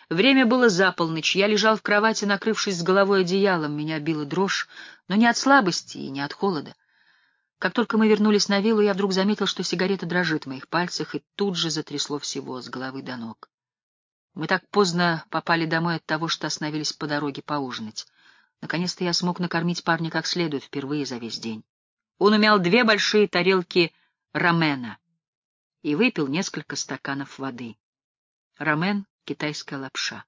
Время было за полночь, я лежал в кровати, накрывшись с головой одеялом, меня била дрожь, но не от слабости и не от холода. Как только мы вернулись на виллу, я вдруг заметил, что сигарета дрожит в моих пальцах, и тут же затрясло всего, с головы до ног. Мы так поздно попали домой от того, что остановились по дороге поужинать. Наконец-то я смог накормить парня как следует впервые за весь день. Он умял 2 большие тарелки рамена и выпил несколько стаканов воды. Рамен — китайская лапша.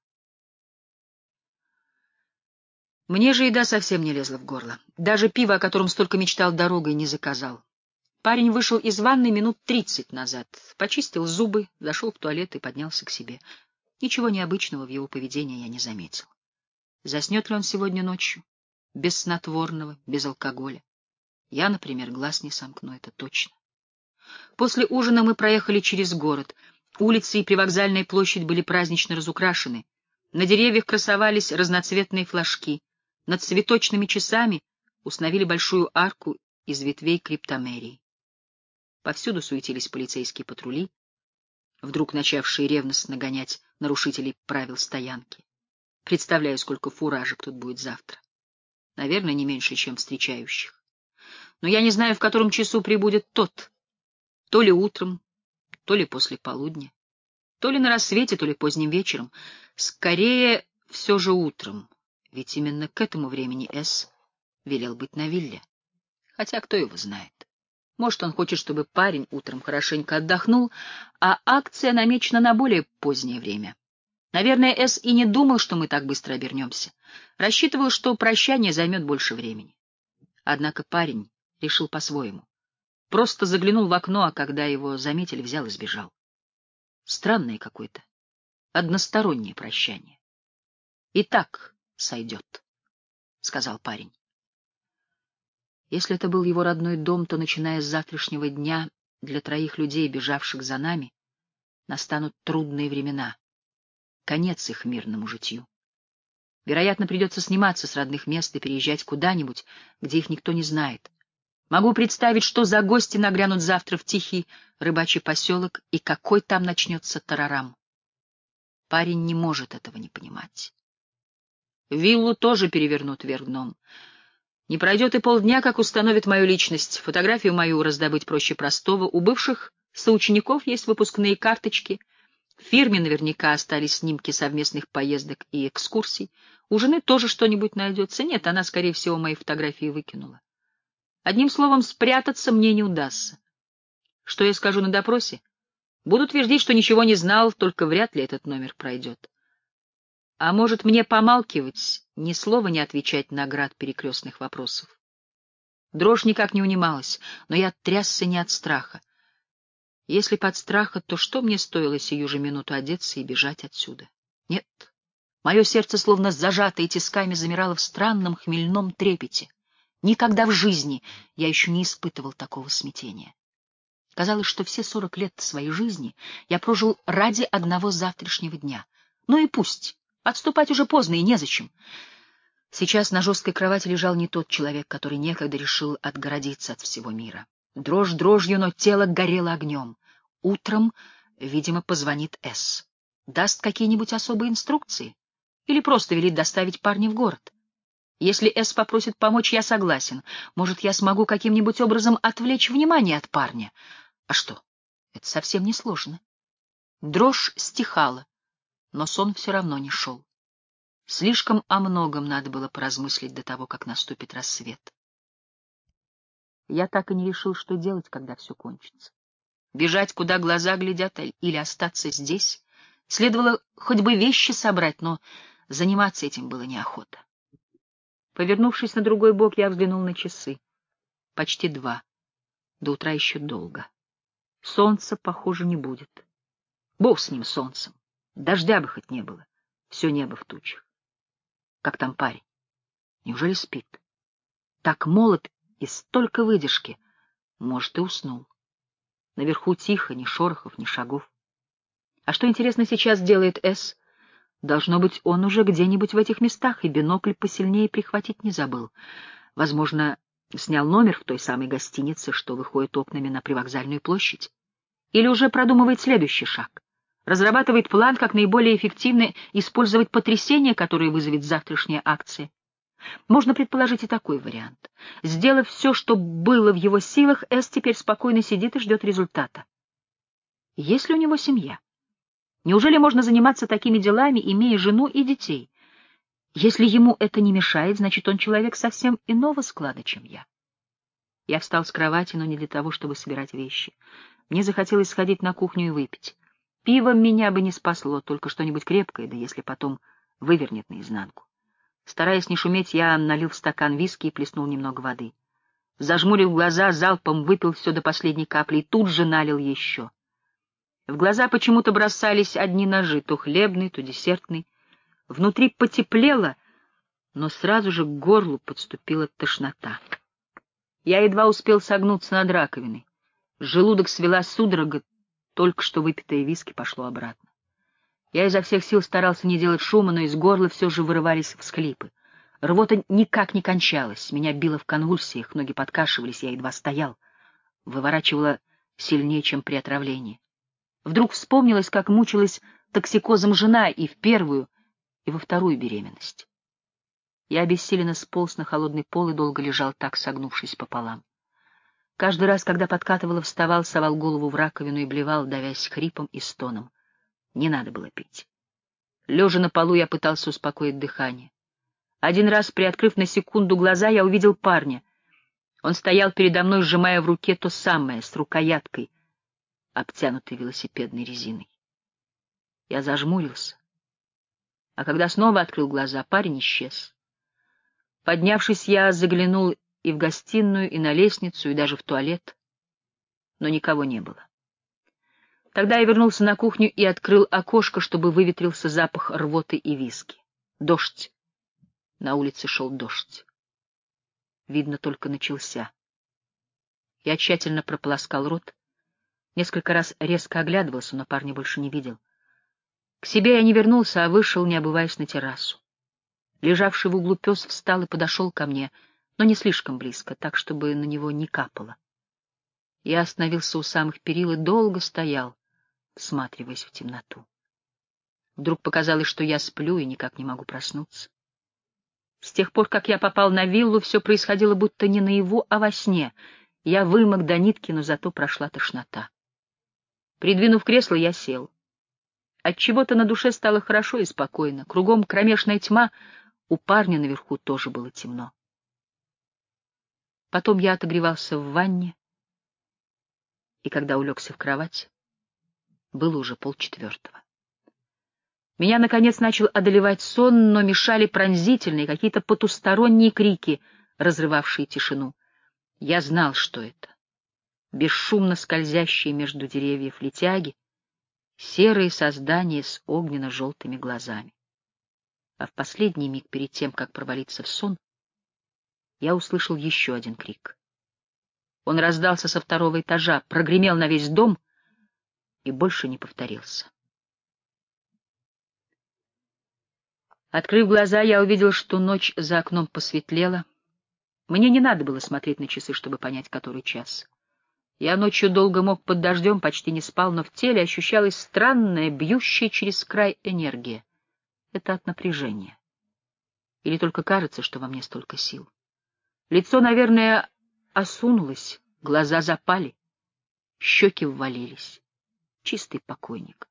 Мне же еда совсем не лезла в горло. Даже пиво, о котором столько мечтал дорогой, не заказал. Парень вышел из ванной минут 30 назад, почистил зубы, зашел в туалет и поднялся к себе. Ничего необычного в его поведении я не заметил. Заснет ли он сегодня ночью? Без снотворного, без алкоголя. Я, например, глаз не сомкну, это точно. После ужина мы проехали через город. Улицы и привокзальная площадь были празднично разукрашены. На деревьях красовались разноцветные флажки. Над цветочными часами установили большую арку из ветвей криптомерии. Повсюду суетились полицейские патрули, вдруг начавшие ревностно гонять нарушителей правил стоянки. Представляю, сколько фуражек тут будет завтра. Наверное, не меньше, чем встречающих. Но я не знаю, в котором часу прибудет тот. То ли утром, то ли после полудня, то ли на рассвете, то ли поздним вечером. Скорее, все же утром, ведь именно к этому времени С. велел быть на вилле. Хотя кто его знает. Может, он хочет, чтобы парень утром хорошенько отдохнул, а акция намечена на более позднее время. Наверное, С. и не думал, что мы так быстро обернемся. Рассчитывал, что прощание займет больше времени. Однако парень решил по-своему. Просто заглянул в окно, а когда его заметили, взял и сбежал. Странное какое-то, одностороннее прощание. — И так сойдет, — сказал парень. Если это был его родной дом, то, начиная с завтрашнего дня, для 3 людей, бежавших за нами, настанут трудные времена. Конец их мирному житью. Вероятно, придется сниматься с родных мест и переезжать куда-нибудь, где их никто не знает. Могу представить, что за гости нагрянут завтра в тихий рыбачий поселок, и какой там начнется тарарам. Парень не может этого не понимать. Виллу тоже перевернут вверх дном. Не пройдет и полдня, как установят мою личность. Фотографию мою раздобыть проще простого. У бывших соучеников есть выпускные карточки. В фирме наверняка остались снимки совместных поездок и экскурсий. У жены тоже что-нибудь найдется. Нет, она, скорее всего, мои фотографии выкинула. Одним словом, спрятаться мне не удастся. Что я скажу на допросе? Буду твердить, что ничего не знал, только вряд ли этот номер пройдет. А может, мне помалкивать, ни слова не отвечать на град перекрестных вопросов? Дрожь никак не унималась, но я трясся не от страха. Если под страха, то что мне стоило сию же минуту одеться и бежать отсюда? Нет. Мое сердце, словно зажатое тисками, замирало в странном хмельном трепете. Никогда в жизни я еще не испытывал такого смятения. Казалось, что все 40 лет своей жизни я прожил ради одного завтрашнего дня. Ну и пусть. Отступать уже поздно и незачем. Сейчас на жесткой кровати лежал не тот человек, который некогда решил отгородиться от всего мира. Дрожь дрожью, но тело горело огнем. Утром, видимо, позвонит С. Даст какие-нибудь особые инструкции? Или просто велит доставить парня в город? Если С попросит помочь, я согласен. Может, я смогу каким-нибудь образом отвлечь внимание от парня? А что? Это совсем не сложно. Дрожь стихала, но сон все равно не шел. Слишком о многом надо было поразмыслить до того, как наступит рассвет. Я так и не решил, что делать, когда все кончится. Бежать, куда глаза глядят, или остаться здесь? Следовало хоть бы вещи собрать, но заниматься этим было неохота. Повернувшись на другой бок, я взглянул на часы. Почти 2. До утра еще долго. Солнца, похоже, не будет. Бог с ним, солнцем. Дождя бы хоть не было. Все небо в тучах. Как там парень? Неужели спит? Так молод и столько выдержки. Может, и уснул. Наверху тихо, ни шорохов, ни шагов. А что, интересно, сейчас делает С? Должно быть, он уже где-нибудь в этих местах, и бинокль посильнее прихватить не забыл. Возможно, снял номер в той самой гостинице, что выходит окнами на привокзальную площадь. Или уже продумывает следующий шаг. разрабатывает план, как наиболее эффективно использовать потрясение, которое вызовет завтрашняя акция. Можно предположить и такой вариант. Сделав все, что было в его силах, Эс теперь спокойно сидит и ждет результата. Есть ли у него семья? Неужели можно заниматься такими делами, имея жену и детей? Если ему это не мешает, значит, он человек совсем иного склада, чем я. Я встал с кровати, но не для того, чтобы собирать вещи. Мне захотелось сходить на кухню и выпить. Пиво меня бы не спасло, только что-нибудь крепкое, да если потом вывернет наизнанку. Стараясь не шуметь, я налил в стакан виски и плеснул немного воды. Зажмурив глаза, залпом выпил все до последней капли и тут же налил еще. В глаза почему-то бросались одни ножи, то хлебный, то десертный. Внутри потеплело, но сразу же к горлу подступила тошнота. Я едва успел согнуться над раковиной. Желудок свела судорога, только что выпитое виски пошло обратно. Я изо всех сил старался не делать шума, но из горла все же вырывались всхлипы. Рвота никак не кончалась, меня било в конвульсиях, ноги подкашивались, я едва стоял. Выворачивало сильнее, чем при отравлении. Вдруг вспомнилось, как мучилась токсикозом жена и в первую, и во вторую беременность. Я обессиленно сполз на холодный пол и долго лежал так, согнувшись пополам. Каждый раз, когда подкатывало, вставал, совал голову в раковину и блевал, давясь хрипом и стоном. Не надо было пить. Лежа на полу, я пытался успокоить дыхание. Один раз, приоткрыв на секунду глаза, я увидел парня. Он стоял передо мной, сжимая в руке то самое, с рукояткой, обтянутой велосипедной резиной. Я зажмурился. А когда снова открыл глаза, парень исчез. Поднявшись, я заглянул и в гостиную, и на лестницу, и даже в туалет, но никого не было. Тогда я вернулся на кухню и открыл окошко, чтобы выветрился запах рвоты и виски. Дождь. На улице шел дождь. Видно, только начался. Я тщательно прополоскал рот, несколько раз резко оглядывался, но парня больше не видел. К себе я не вернулся, а вышел, не обуваясь, на террасу. Лежавший в углу пес встал и подошел ко мне, но не слишком близко, так, чтобы на него не капало. Я остановился у самых перил и долго стоял, всматриваясь в темноту. Вдруг показалось, что я сплю и никак не могу проснуться. С тех пор, как я попал на виллу, все происходило будто не наяву, а во сне. Я вымок до нитки, но зато прошла тошнота. Придвинув кресло, я сел. Отчего-то на душе стало хорошо и спокойно. Кругом кромешная тьма, у парня наверху тоже было темно. Потом я отогревался в ванне, и когда улегся в кровать, было уже 3:30. Меня, наконец, начал одолевать сон, но мешали пронзительные, какие-то потусторонние крики, разрывавшие тишину. Я знал, что это. Бесшумно скользящие между деревьев летяги, серые создания с огненно-желтыми глазами. А в последний миг перед тем, как провалиться в сон, я услышал еще один крик. Он раздался со 2-го этажа, прогремел на весь дом и больше не повторился. Открыв глаза, я увидел, что ночь за окном посветлела. Мне не надо было смотреть на часы, чтобы понять, который час. Я ночью долго мог под дождем, почти не спал, но в теле ощущалась странная, бьющая через край энергия. Это от напряжения. Или только кажется, что во мне столько сил. Лицо, наверное, осунулось, глаза запали, щеки ввалились. Чистый покойник.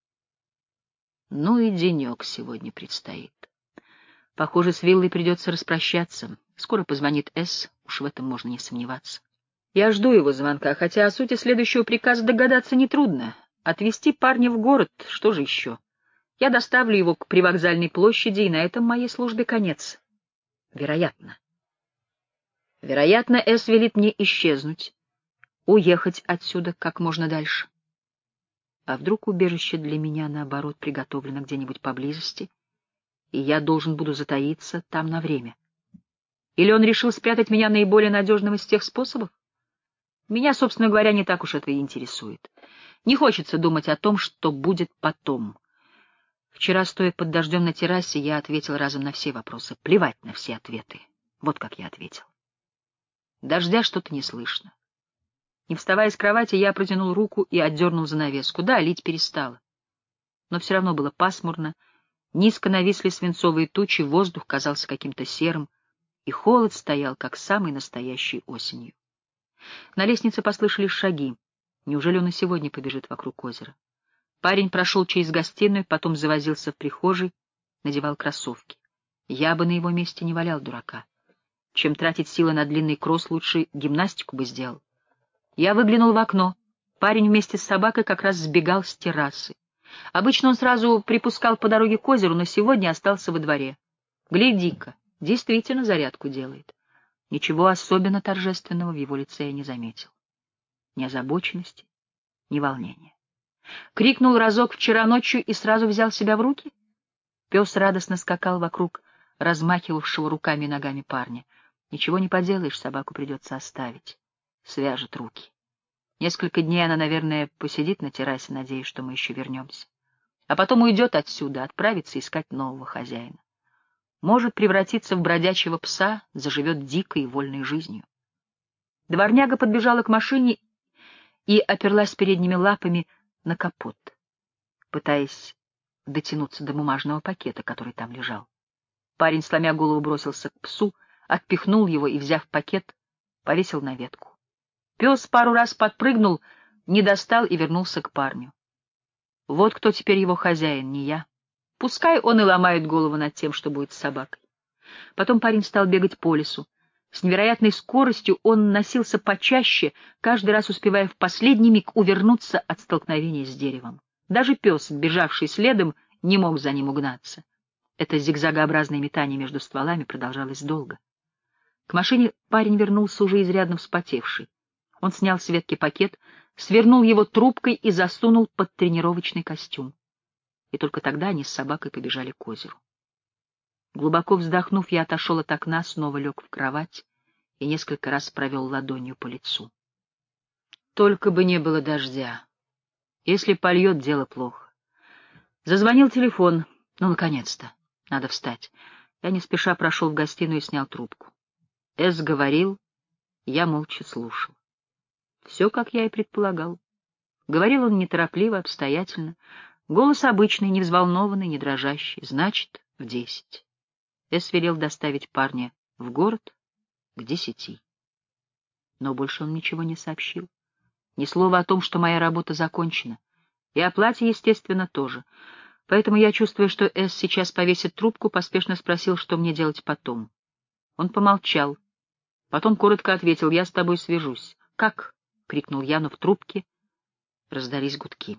Ну и денек сегодня предстоит. Похоже, с виллой придется распрощаться. Скоро позвонит С, уж в этом можно не сомневаться. Я жду его звонка, хотя о сути следующего приказа догадаться нетрудно. Отвезти парня в город, что же еще? Я доставлю его к привокзальной площади, и на этом моей службе конец. Вероятно. Вероятно, С велит мне исчезнуть, уехать отсюда как можно дальше. А вдруг убежище для меня, наоборот, приготовлено где-нибудь поблизости, и я должен буду затаиться там на время? Или он решил спрятать меня наиболее надежным из тех способов? Меня, собственно говоря, не так уж это и интересует. Не хочется думать о том, что будет потом. Вчера, стоя под дождем на террасе, я ответил разом на все вопросы. Плевать на все ответы. Вот как я ответил. Дождя что-то не слышно. Не вставая с кровати, я протянул руку и отдернул занавеску. Да, лить перестало. но все равно было пасмурно, низко нависли свинцовые тучи, воздух казался каким-то серым, и холод стоял, как самой настоящей осенью. На лестнице послышались шаги. Неужели он и сегодня побежит вокруг озера? Парень прошел через гостиную, потом завозился в прихожей, надевал кроссовки. Я бы на его месте не валял дурака. Чем тратить силы на длинный кросс, лучше гимнастику бы сделал. Я выглянул в окно. Парень вместе с собакой как раз сбегал с террасы. Обычно он сразу припускал по дороге к озеру, но сегодня остался во дворе. Гляди-ка, действительно зарядку делает. Ничего особенно торжественного в его лице я не заметил. Ни озабоченности, ни волнения. Крикнул разок вчера ночью и сразу взял себя в руки? Пес радостно скакал вокруг размахивавшего руками и ногами парня. Ничего не поделаешь, собаку придется оставить. Свяжет руки. Несколько дней она, наверное, посидит на террасе, надеясь, что мы еще вернемся. А потом уйдет отсюда, отправится искать нового хозяина. Может превратиться в бродячего пса, заживет дикой и вольной жизнью. Дворняга подбежала к машине и оперлась передними лапами на капот, пытаясь дотянуться до бумажного пакета, который там лежал. Парень, сломя голову, бросился к псу, отпихнул его и, взяв пакет, повесил на ветку. Пес пару раз подпрыгнул, не достал и вернулся к парню. Вот кто теперь его хозяин, не я. Пускай он и ломает голову над тем, что будет с собакой. Потом парень стал бегать по лесу. С невероятной скоростью он носился почаще, каждый раз успевая в последний миг увернуться от столкновения с деревом. Даже пес, бежавший следом, не мог за ним угнаться. Это зигзагообразное метание между стволами продолжалось долго. К машине парень вернулся уже изрядно вспотевший. Он снял с ветки пакет, свернул его трубкой и засунул под тренировочный костюм. И только тогда они с собакой побежали к озеру. Глубоко вздохнув, я отошел от окна, снова лег в кровать и несколько раз провел ладонью по лицу. Только бы не было дождя. Если польет, дело плохо. Зазвонил телефон. Ну, наконец-то. Надо встать. Я не спеша прошел в гостиную и снял трубку. Эс говорил, я молча слушал. Все, как я и предполагал. Говорил он неторопливо, обстоятельно. Голос обычный, не взволнованный, не дрожащий. Значит, в 10. Эс велел доставить парня в город к 10. Но больше он ничего не сообщил. Ни слова о том, что моя работа закончена. И о плате, естественно, тоже. Поэтому я, чувствуя, что Эс сейчас повесит трубку, поспешно спросил, что мне делать потом. Он помолчал. Потом коротко ответил: «Я с тобой свяжусь». «Как?» — крикнул я, но в трубке раздались гудки.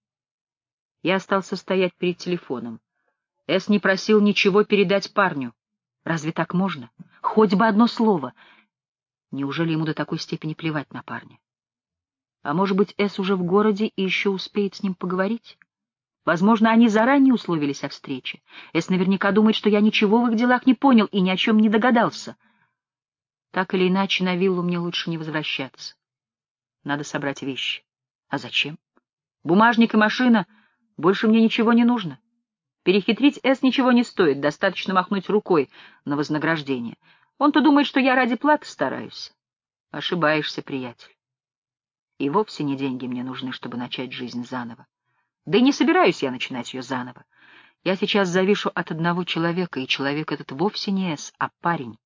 Я остался стоять перед телефоном. Эс не просил ничего передать парню. Разве так можно? Хоть бы одно слово. Неужели ему до такой степени плевать на парня? А может быть, Эс уже в городе и еще успеет с ним поговорить? Возможно, они заранее условились о встрече. Эс наверняка думает, что я ничего в их делах не понял и ни о чем не догадался. Так или иначе, на виллу мне лучше не возвращаться. Надо собрать вещи. А зачем? Бумажник и машина, больше мне ничего не нужно. Перехитрить Эс ничего не стоит, достаточно махнуть рукой на вознаграждение. Он-то думает, что я ради платы стараюсь. Ошибаешься, приятель. И вовсе не деньги мне нужны, чтобы начать жизнь заново. Да и не собираюсь я начинать ее заново. Я сейчас завишу от одного человека, и человек этот вовсе не Эс, а парень.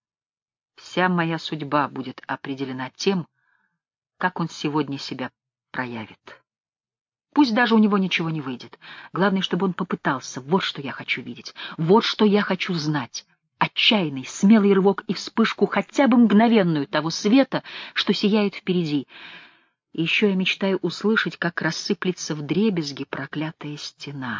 Вся моя судьба будет определена тем, как он сегодня себя проявит. Пусть даже у него ничего не выйдет. Главное, чтобы он попытался. Вот что я хочу видеть. Вот что я хочу знать. Отчаянный, смелый рывок и вспышку, хотя бы мгновенную, того света, что сияет впереди. И еще я мечтаю услышать, как рассыплется вдребезги проклятая стена.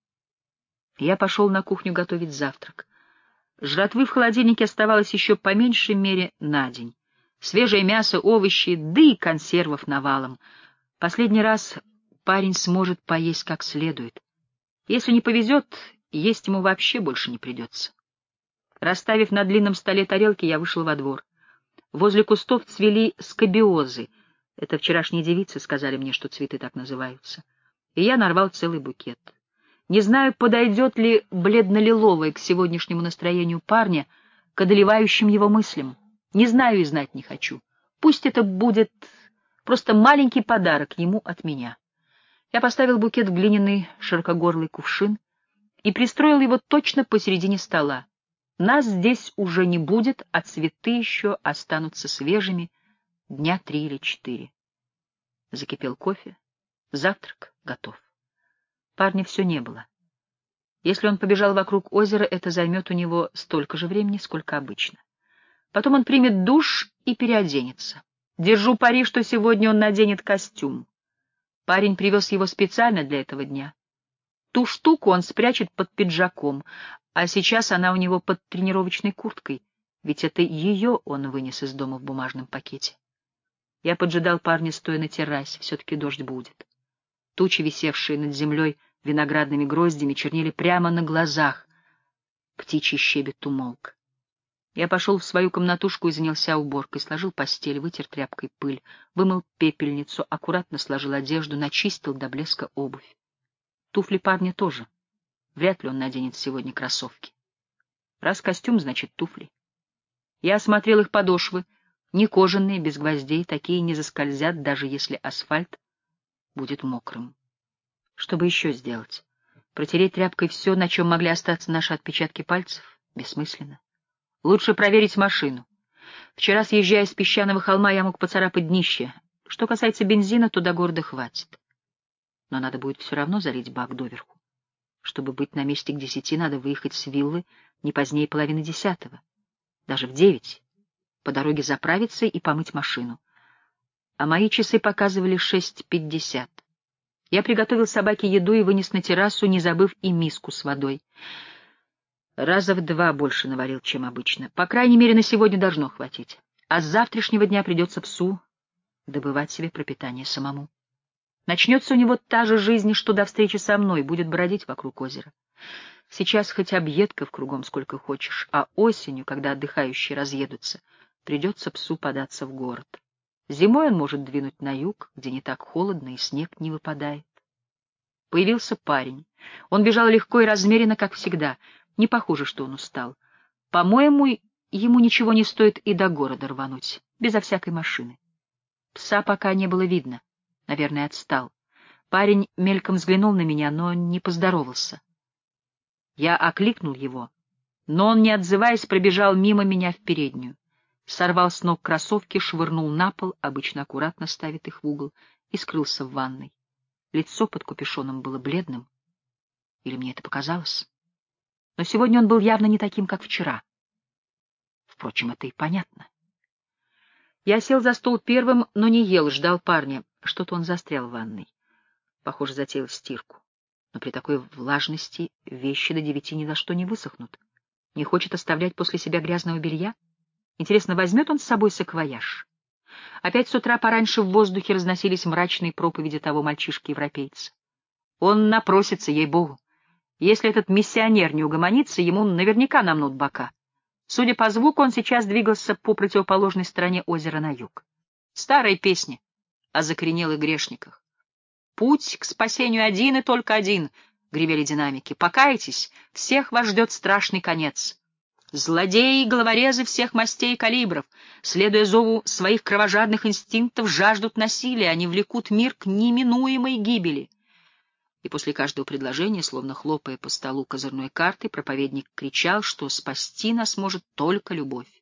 Я пошел на кухню готовить завтрак. Жратвы в холодильнике оставалось еще по меньшей мере на день. Свежее мясо, овощи, да и консервов навалом. Последний раз парень сможет поесть как следует. Если не повезет, есть ему вообще больше не придется. Расставив на длинном столе тарелки, я вышел во двор. Возле кустов цвели скабиозы. Это вчерашние девицы сказали мне, что цветы так называются. И я нарвал целый букет. Не знаю, подойдет ли бледно-лиловое к сегодняшнему настроению парня, к одолевающим его мыслям. Не знаю и знать не хочу. Пусть это будет просто маленький подарок ему от меня. Я поставил букет в глиняный широкогорлый кувшин и пристроил его точно посередине стола. Нас здесь уже не будет, а цветы еще останутся свежими дня 3 или 4. Закипел кофе, завтрак готов. Парня все не было. Если он побежал вокруг озера, это займет у него столько же времени, сколько обычно. Потом он примет душ и переоденется. Держу пари, что сегодня он наденет костюм. Парень привез его специально для этого дня. Ту штуку он спрячет под пиджаком, а сейчас она у него под тренировочной курткой, ведь это ее он вынес из дома в бумажном пакете. Я поджидал парня, стоя на террасе, все-таки дождь будет. Тучи, висевшие над землей виноградными гроздями, чернели прямо на глазах. Птичий щебет умолк. Я пошел в свою комнатушку и занялся уборкой, сложил постель, вытер тряпкой пыль, вымыл пепельницу, аккуратно сложил одежду, начистил до блеска обувь. Туфли парня тоже. Вряд ли он наденет сегодня кроссовки. Раз костюм, значит туфли. Я осмотрел их подошвы, не кожаные, без гвоздей, такие не заскользят, даже если асфальт будет мокрым. Что бы еще сделать? Протереть тряпкой все, на чем могли остаться наши отпечатки пальцев? Бессмысленно. Лучше проверить машину. Вчера, съезжая с песчаного холма, я мог поцарапать днище. Что касается бензина, то до города хватит. Но надо будет все равно залить бак доверху. Чтобы быть на месте к 10, надо выехать с виллы не позднее 9:30, даже в 9, по дороге заправиться и помыть машину. А мои часы показывали 6:50. Я приготовил собаке еду и вынес на террасу, не забыв и миску с водой. Раза в 2 больше наварил, чем обычно. По крайней мере, на сегодня должно хватить. А с завтрашнего дня придется псу добывать себе пропитание самому. Начнется у него та же жизнь, что до встречи со мной, будет бродить вокруг озера. Сейчас хоть объедков кругом сколько хочешь, а осенью, когда отдыхающие разъедутся, придется псу податься в город. Зимой он может двинуть на юг, где не так холодно и снег не выпадает. Появился парень. Он бежал легко и размеренно, как всегда. Не похоже, что он устал. По-моему, ему ничего не стоит и до города рвануть, безо всякой машины. Пса пока не было видно. Наверное, отстал. Парень мельком взглянул на меня, но не поздоровался. Я окликнул его, но он, не отзываясь, пробежал мимо меня в переднюю. Сорвал с ног кроссовки, швырнул на пол, обычно аккуратно ставит их в угол, и скрылся в ванной. Лицо под капюшоном было бледным. Или мне это показалось? Но сегодня он был явно не таким, как вчера. Впрочем, это и понятно. Я сел за стол первым, но не ел, ждал парня. Что-то он застрял в ванной. Похоже, затеял стирку. Но при такой влажности вещи до 9 ни за что не высохнут. Не хочет оставлять после себя грязного белья? Интересно, возьмет он с собой саквояж? Опять с утра пораньше в воздухе разносились мрачные проповеди того мальчишки-европейца. Он напросится, ей-богу. Если этот миссионер не угомонится, ему наверняка намнут бока. Судя по звуку, он сейчас двигался по противоположной стороне озера на юг. Старая песня о закоренелых грешниках. «Путь к спасению один и только один», — гремели динамики. «Покайтесь, всех вас ждет страшный конец. Злодеи и головорезы всех мастей и калибров, следуя зову своих кровожадных инстинктов, жаждут насилия, они влекут мир к неминуемой гибели». И после каждого предложения, словно хлопая по столу козырной картой, проповедник кричал, что спасти нас может только любовь.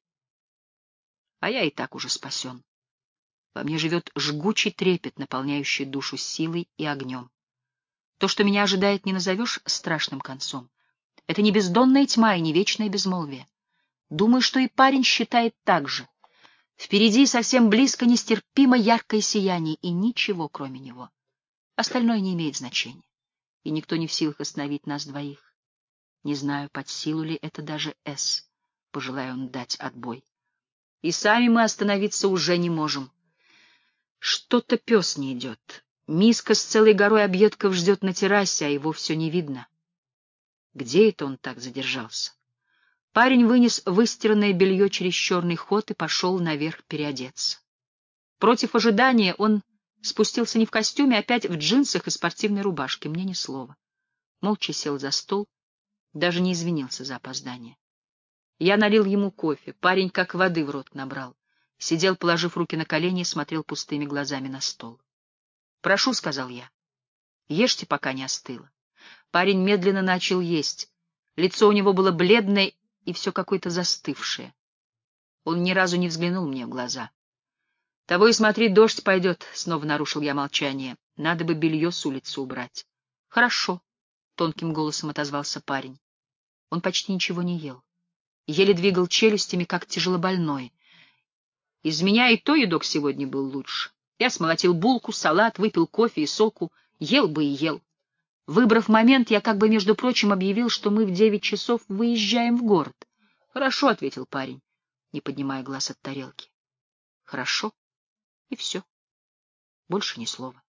А я и так уже спасен. Во мне живет жгучий трепет, наполняющий душу силой и огнем. То, что меня ожидает, не назовешь страшным концом. Это не бездонная тьма и не вечное безмолвие. Думаю, что и парень считает так же. Впереди совсем близко нестерпимо яркое сияние, и ничего, кроме него. Остальное не имеет значения. И никто не в силах остановить нас двоих. Не знаю, под силу ли это даже С, пожелая он дать отбой. И сами мы остановиться уже не можем. Что-то пес не идет. Миска с целой горой объедков ждет на террасе, а его все не видно. Где это он так задержался? Парень вынес выстиранное белье через черный ход и пошел наверх переодеться. Против ожидания он спустился не в костюме, а опять в джинсах и спортивной рубашке, мне ни слова. Молча сел за стол, даже не извинился за опоздание. Я налил ему кофе, парень как воды в рот набрал. Сидел, положив руки на колени, и смотрел пустыми глазами на стол. «Прошу», — сказал я. Ешьте, пока не остыло. Парень медленно начал есть. Лицо у него было бледное и все какое-то застывшее. Он ни разу не взглянул мне в глаза. — Того и смотри, дождь пойдет, — снова нарушил я молчание. — Надо бы белье с улицы убрать. — Хорошо, — тонким голосом отозвался парень. Он почти ничего не ел. Еле двигал челюстями, как тяжелобольной. Из меня и то едок сегодня был лучше. Я смолотил булку, салат, выпил кофе и соку. Ел бы и ел. Выбрав момент, я как бы, между прочим, объявил, что мы в 9 часов выезжаем в город. — Хорошо, — ответил парень, не поднимая глаз от тарелки. — Хорошо. И все. Больше ни слова.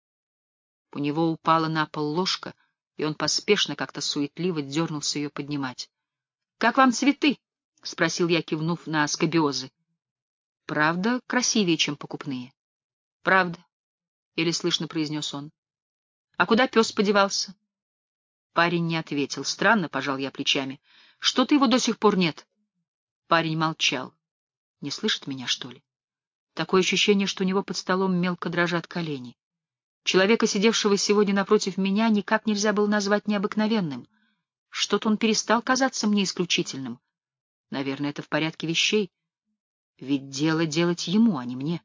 У него упала на пол ложка, и он поспешно, как-то суетливо дернулся ее поднимать. — Как вам цветы? — спросил я, кивнув на скобиозы. — Правда красивее, чем покупные? — Правда, — еле слышно произнес он. — А куда пес подевался? Парень не ответил. Странно, — пожал я плечами. — Что-то его до сих пор нет. Парень молчал. Не слышит меня, что ли? Такое ощущение, что у него под столом мелко дрожат колени. Человека, сидевшего сегодня напротив меня, никак нельзя было назвать необыкновенным. Что-то он перестал казаться мне исключительным. Наверное, это в порядке вещей. Ведь дело делать ему, а не мне.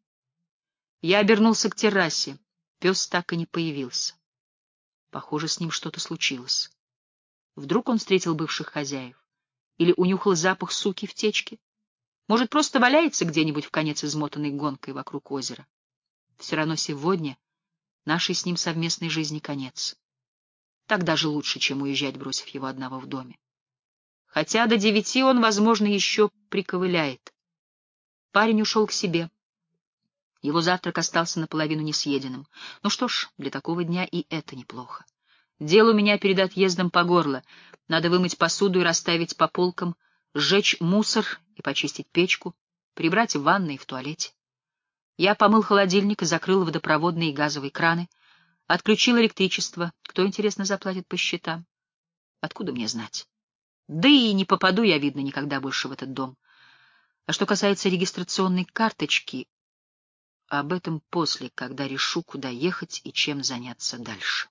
Я обернулся к террасе. Пес так и не появился. Похоже, с ним что-то случилось. Вдруг он встретил бывших хозяев? Или унюхал запах суки в течке? Может, просто валяется где-нибудь вконец измотанной гонкой вокруг озера? Все равно сегодня нашей с ним совместной жизни конец. Так даже лучше, чем уезжать, бросив его одного в доме. Хотя до 9 он, возможно, еще приковыляет. Парень ушел к себе. Его завтрак остался наполовину несъеденным. Ну что ж, для такого дня и это неплохо. Дел у меня перед отъездом по горло. Надо вымыть посуду и расставить по полкам, сжечь мусор и почистить печку, прибрать в ванной и в туалете. Я помыл холодильник, закрыл водопроводные и газовые краны, отключил электричество. Кто, интересно, заплатит по счетам? Откуда мне знать? Да и не попаду я, видно, никогда больше в этот дом. А что касается регистрационной карточки, об этом после, когда решу, куда ехать и чем заняться дальше.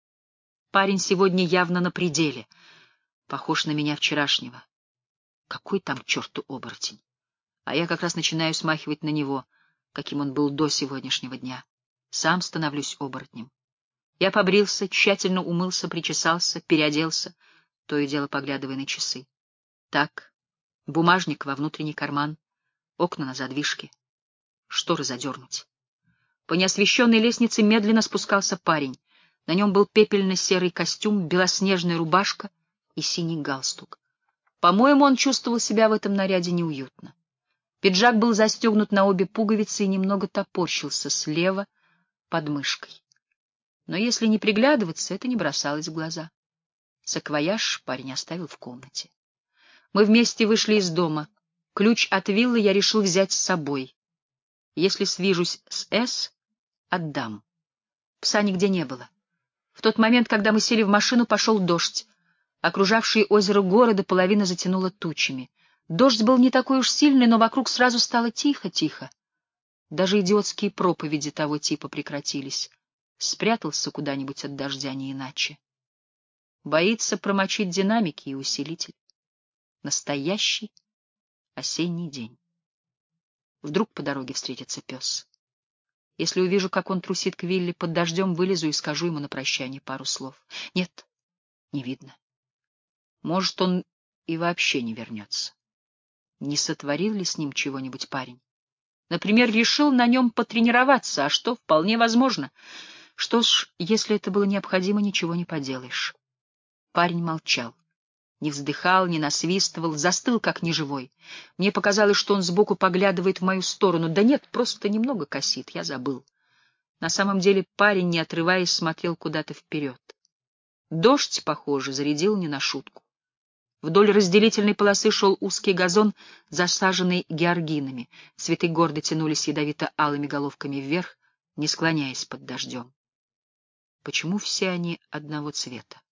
Парень сегодня явно на пределе, похож на меня вчерашнего. Какой там к черту оборотень? А я как раз начинаю смахивать на него, каким он был до сегодняшнего дня. Сам становлюсь оборотнем. Я побрился, тщательно умылся, причесался, переоделся, то и дело поглядывая на часы. Так, бумажник во внутренний карман, окна на задвижке, шторы задернуть. По неосвещенной лестнице медленно спускался парень. На нем был пепельно-серый костюм, белоснежная рубашка и синий галстук. По-моему, он чувствовал себя в этом наряде неуютно. Пиджак был застегнут на обе пуговицы и немного топорщился слева под мышкой. Но если не приглядываться, это не бросалось в глаза. Саквояж парень оставил в комнате. Мы вместе вышли из дома. Ключ от виллы я решил взять с собой. Если свяжусь с С, отдам. Пса нигде не было. В тот момент, когда мы сели в машину, пошел дождь. Окружавшие озеро горы до половины затянуло тучами. Дождь был не такой уж сильный, но вокруг сразу стало тихо-тихо. Даже идиотские проповеди того типа прекратились. Спрятался куда-нибудь от дождя, не иначе. Боится промочить динамики и усилитель. Настоящий осенний день. Вдруг по дороге встретится пес. Если увижу, как он трусит к вилле под дождем, вылезу и скажу ему на прощание пару слов. Нет, не видно. Может, он и вообще не вернется. Не сотворил ли с ним чего-нибудь парень? Например, решил на нем потренироваться, а что, вполне возможно. Что ж, если это было необходимо, ничего не поделаешь. Парень молчал. Не вздыхал, не насвистывал, застыл, как неживой. Мне показалось, что он сбоку поглядывает в мою сторону. Да нет, просто немного косит, я забыл. На самом деле парень, не отрываясь, смотрел куда-то вперед. Дождь, похоже, зарядил не на шутку. Вдоль разделительной полосы шел узкий газон, засаженный георгинами. Цветы гордо тянулись ядовито-алыми головками вверх, не склоняясь под дождем. Почему все они одного цвета?